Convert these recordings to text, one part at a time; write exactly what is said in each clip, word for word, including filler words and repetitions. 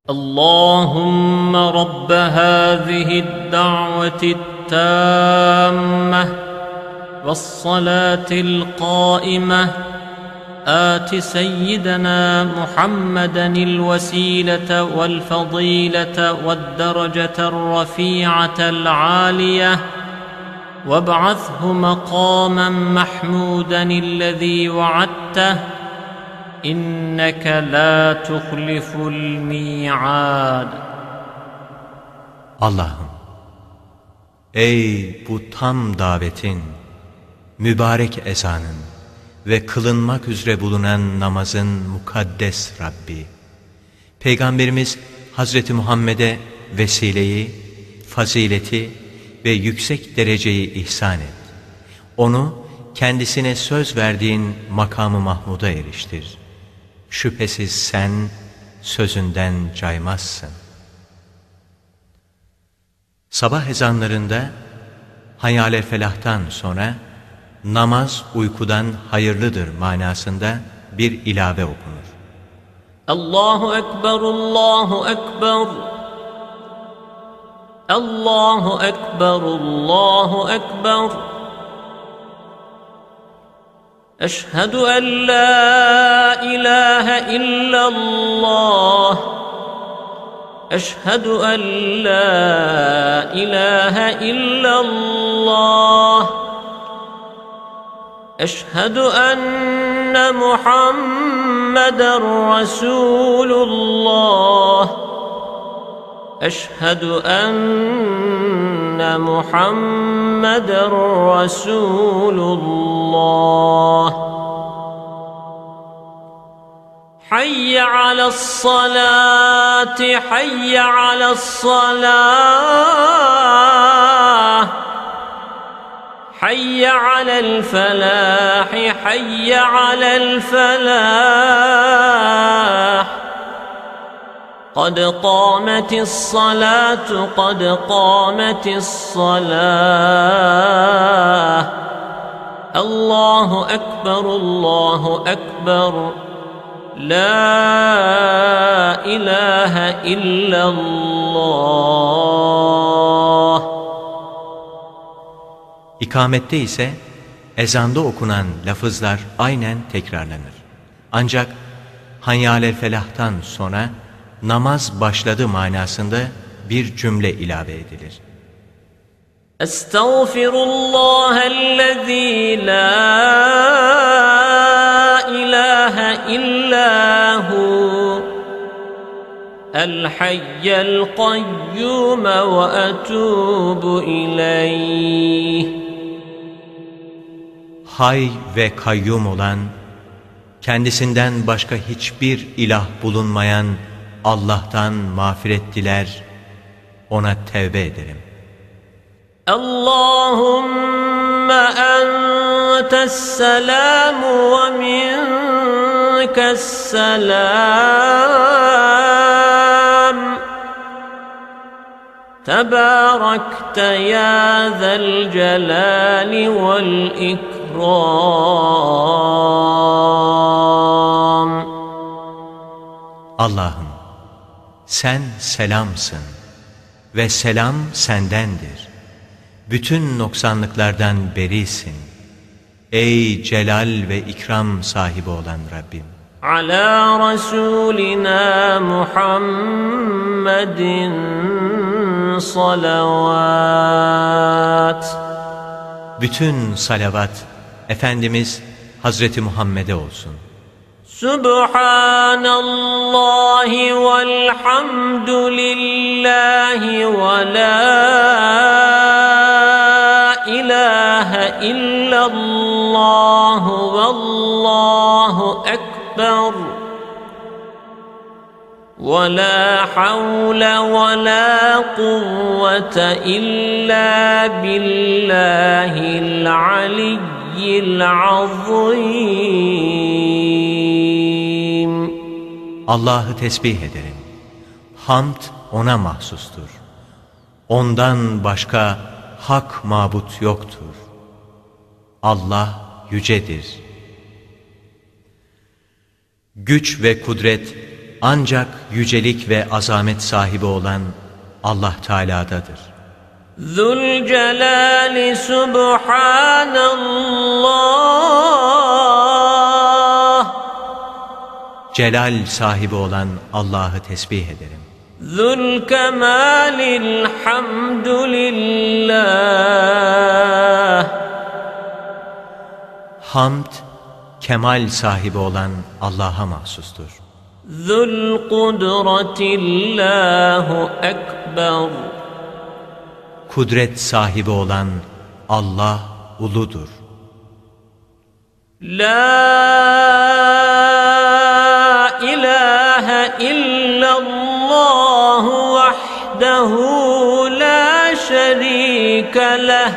اللهم رب هذه الدعوة التامة والصلاة القائمة آت سيدنا محمدا الوسيلة والفضيلة والدرجة الرفيعة العالية وابعثه مقاما محمودا الذي وعدته إنك لا تخلف الميعاد. Allah'ım, ey bu tam davetin, mübarek ezanın ve kılınmak üzere bulunan namazın mukaddes Rabbi, Peygamberimiz Hazreti Muhammed'e vesileyi, fazileti ve yüksek dereceyi ihsan et. Onu kendisine söz verdiğin makamı Mahmud'a eriştir. Şüphesiz sen sözünden caymazsın. Sabah ezanlarında Hayyâle felah'tan sonra namaz uykudan hayırlıdır manasında bir ilave okunur. Allahu Ekber, Allahu Ekber, Allahu Ekber, Allahu Ekber. أشهد أن لا إله إلا الله أشهد أن لا إله إلا الله أشهد أن محمدا رسول الله أشهد أن محمدا رسول الله حي على الصلاة حي على الصلاة حي على الفلاح حي على الفلاح قد قامت الصلاة قد قامت الصلاة الله أكبر الله أكبر لا إله إلا الله. İkamette ise ezanda okunan lafızlar aynen tekrarlanır. Ancak Hayyâle felah'tan sonra namaz başladı manasında bir cümle ilave edilir. Estağfirullahellezî la ilahe illahu el hayyel kayyum ve etûbu ileyh. Hay ve kayyum olan, kendisinden başka hiçbir ilah bulunmayan Allah'tan mağfiret diler, ona tevbe ederim. Allahümme entesselam ve minkesselam. Tebârekte ya zel celâli vel ikram. Allah'ım, sen selamsın ve selam sendendir. Bütün noksanlıklardan berisin. Ey celal ve ikram sahibi olan Rabbim. Ala Resulina Muhammedin salavat. Bütün salavat Efendimiz Hazreti Muhammed'e olsun. Subhanallahi velhamdülillahi ve la ilahe illallah vallahu ekber ve la havle ve la kuvvete illa billahil aliyyil azim. Allah'ı tesbih ederim. Hamd ona mahsustur. Ondan başka hak mabut yoktur. Allah yücedir. Güç ve kudret ancak yücelik ve azamet sahibi olan Allah Teala'dadır. Zülcelali Subhanallah. Celal sahibi olan Allah'ı tesbih ederim. Zülkemalil hamdülillah. Hamd, kemal sahibi olan Allah'a mahsustur. Zul kudretillahu ekber. Kudret sahibi olan Allah uludur. La ilahe illallah vahdehu la şerike leh.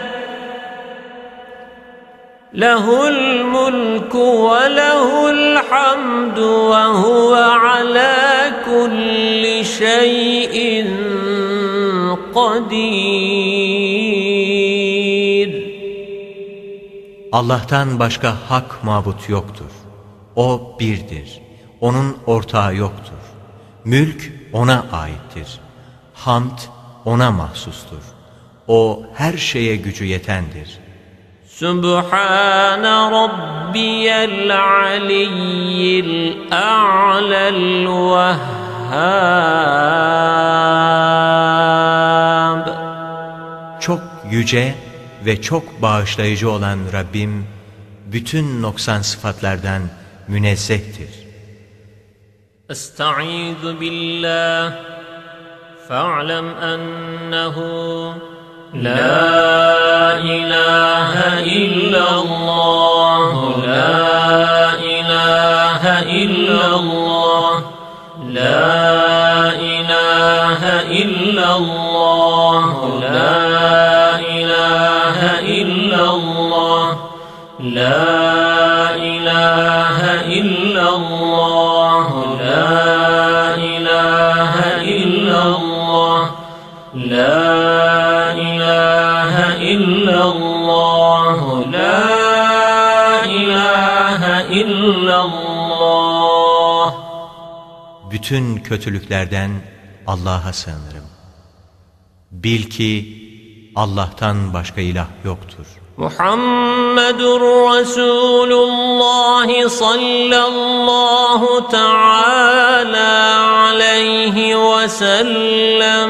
Lehul mulku ve lehul hamdu ve huve ala kulli şeyin kadir. Allah'tan başka hak mabut yoktur. O birdir. Onun ortağı yoktur. Mülk ona aittir. Hamd ona mahsustur. O her şeye gücü yetendir. Sübhane Rabbiyel Aliyyil A'lel Vehhab. Çok yüce ve çok bağışlayıcı olan Rabbim, bütün noksan sıfatlardan münezzehtir. Estaizu billah, fa'lem ennehu la ilahe illallah, la ilahe illallah, la ilahe illallah, la ilahe illallah, la ilahe illallah, la ilahe illallah, la ilahe illallah, la ilahe illallah. Bütün kötülüklerden Allah'a sığınırım. Bil ki Allah'tan başka ilah yoktur. Muhammedur Resulullah sallallahu teala aleyhi ve sellem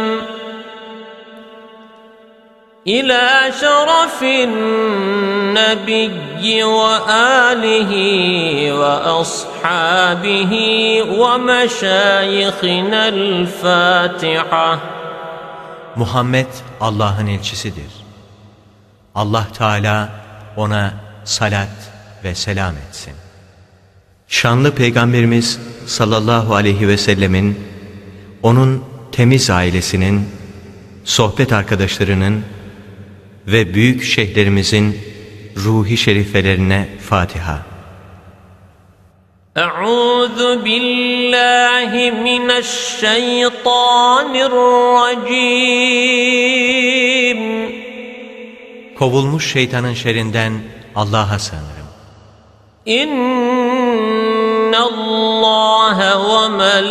ila şerefin nebiyyi ve alihi ve ashabihi ve meşayikhinel Fatiha. Muhammed Allah'ın elçisidir. Allah Teala ona salat ve selam etsin. Şanlı Peygamberimiz sallallahu aleyhi ve sellemin, onun temiz ailesinin, sohbet arkadaşlarının ve büyük şeyhlerimizin ruhi şerifelerine Fatiha. Eûzu billahi mineşşeytanirracim. Kovulmuş şeytanın şerrinden Allah'a sığınırım. İnnallâhe ve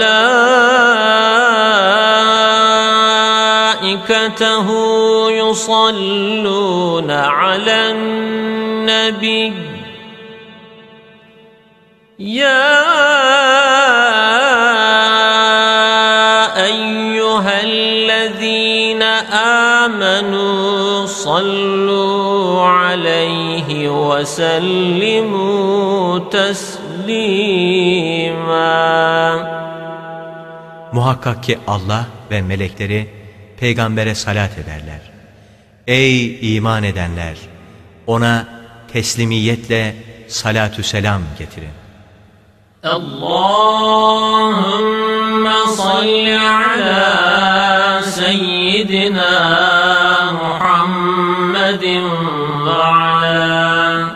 melâiketehu yusallûne alen nebi. Ya eyyühellezîne âmenû sallu aleyhi ve sellimu teslima. Muhakkak ki Allah ve melekleri peygambere salat ederler. Ey iman edenler! Ona teslimiyetle salatü selam getirin. Allahümme salli ala seyyidina Muhammedin ve ala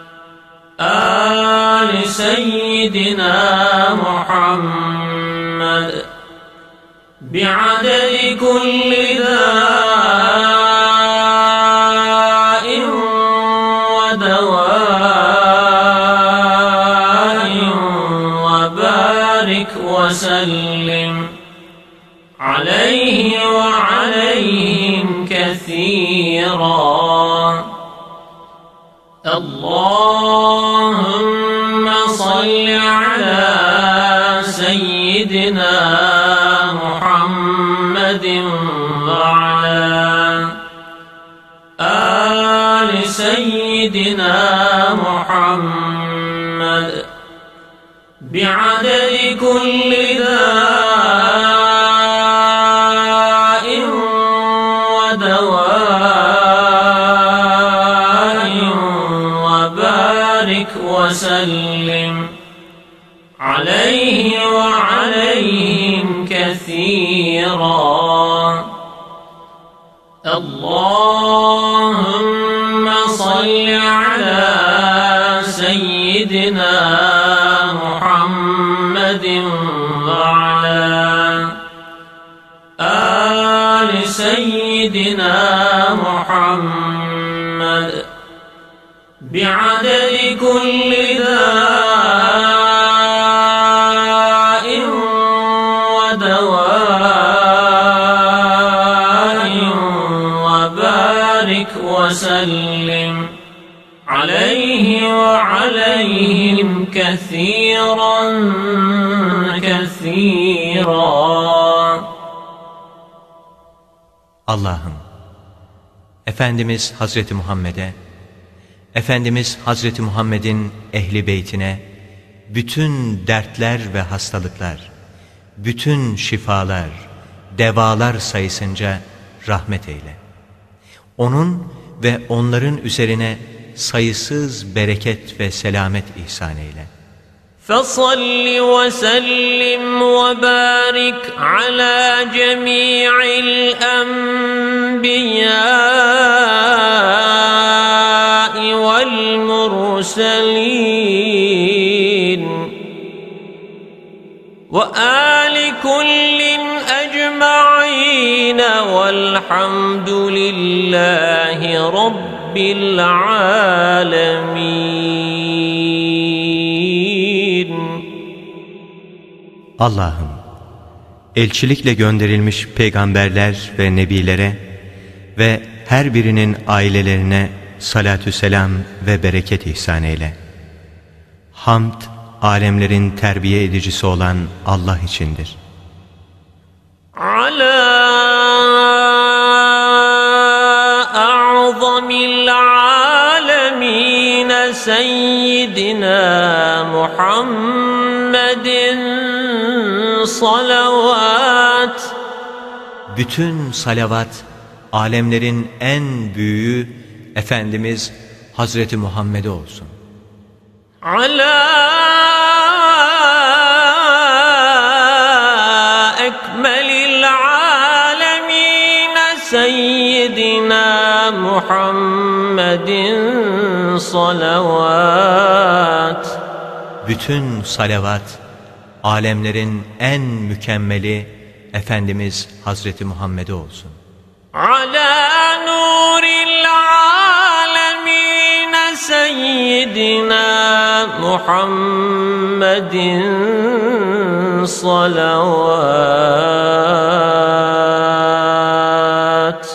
ali seyyidina Muhammed bi'adedi kulli dâin ve devâin ve barik ve وسلم عليه وعليهم كثيرا. اللهم صل على سيدنا محمد وعلى آل سيدنا محمد بعدد كل داء ودواء وبارك وسلم عليه وعليهم كثيرا. اللهم صل على سيدنا محمد وعلى آل سيدنا محمد بعدد كل داء ودواء وبارك وسلم عليه وعليهم كثيرا كثيرا. Allah'ım, Efendimiz Hazreti Muhammed'e, Efendimiz Hazreti Muhammed'in ehli beytine, bütün dertler ve hastalıklar, bütün şifalar, devalar sayısınca rahmet eyle. Onun ve onların üzerine sayısız bereket ve selamet ihsan eyle. فَصَلِّ وَسَلِّمْ وَبَارِكْ عَلَى جَمِيعِ الْأَنْبِيَاءِ وَالْمُرْسَلِينَ وَآلِ كُلٍّ أَجْمَعِينَ وَالْحَمْدُ لِلَّهِ رَبِّ الْعَالَمِينَ. Allah'ım, elçilikle gönderilmiş peygamberler ve nebilere ve her birinin ailelerine salatü selam ve bereket ihsan eyle. Hamd, alemlerin terbiye edicisi olan Allah içindir. Ala a'zamil alemin seyyidina Muhammedin salavat. Bütün salavat, alemlerin en büyüğü Efendimiz Hazreti Muhammed'e olsun. Ala ekmelil alemin seyyidina Muhammedin salavat. Bütün salavat, alemlerin en mükemmeli Efendimiz Hazreti Muhammed'e olsun. Ala nuril alemin seyyidina Muhammedin salavat.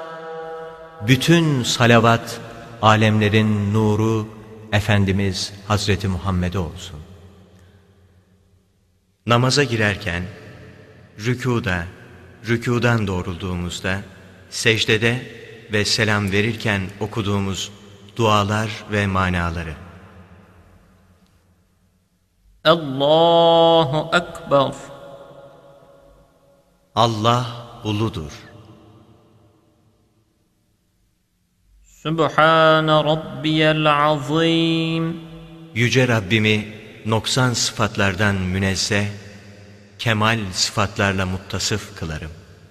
Bütün salavat, alemlerin nuru Efendimiz Hazreti Muhammed'e olsun. Namaza girerken, rükûda, rükûdan doğrulduğumuzda, secdede ve selam verirken okuduğumuz dualar ve manaları. Allahu Ekber. Allah uludur. Sübhane Rabbiyel Azim. Yüce Rabbimi noksan sıfatlardan münezzeh, kemal sıfatlarla muttasıf kılarım.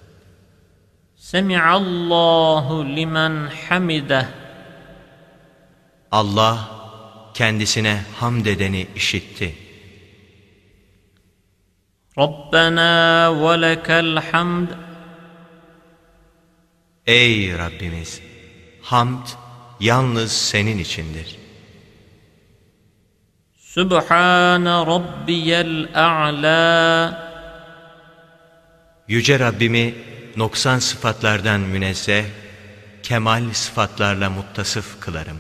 Semi'allahu limen hamideh. Allah kendisine hamd edeni işitti. Rabbena ve lekel hamd. Ey Rabbimiz! Hamd yalnız senin içindir. سبحان ربي الأعلى. Yüce Rabbimi noksan sıfatlardan münezzeh, kemal sıfatlarla muttasıf kılarım.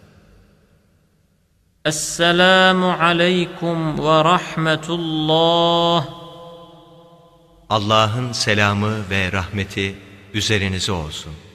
Esselamu aleykum ve rahmetullah. Allah'ın selamı ve rahmeti üzerinize olsun.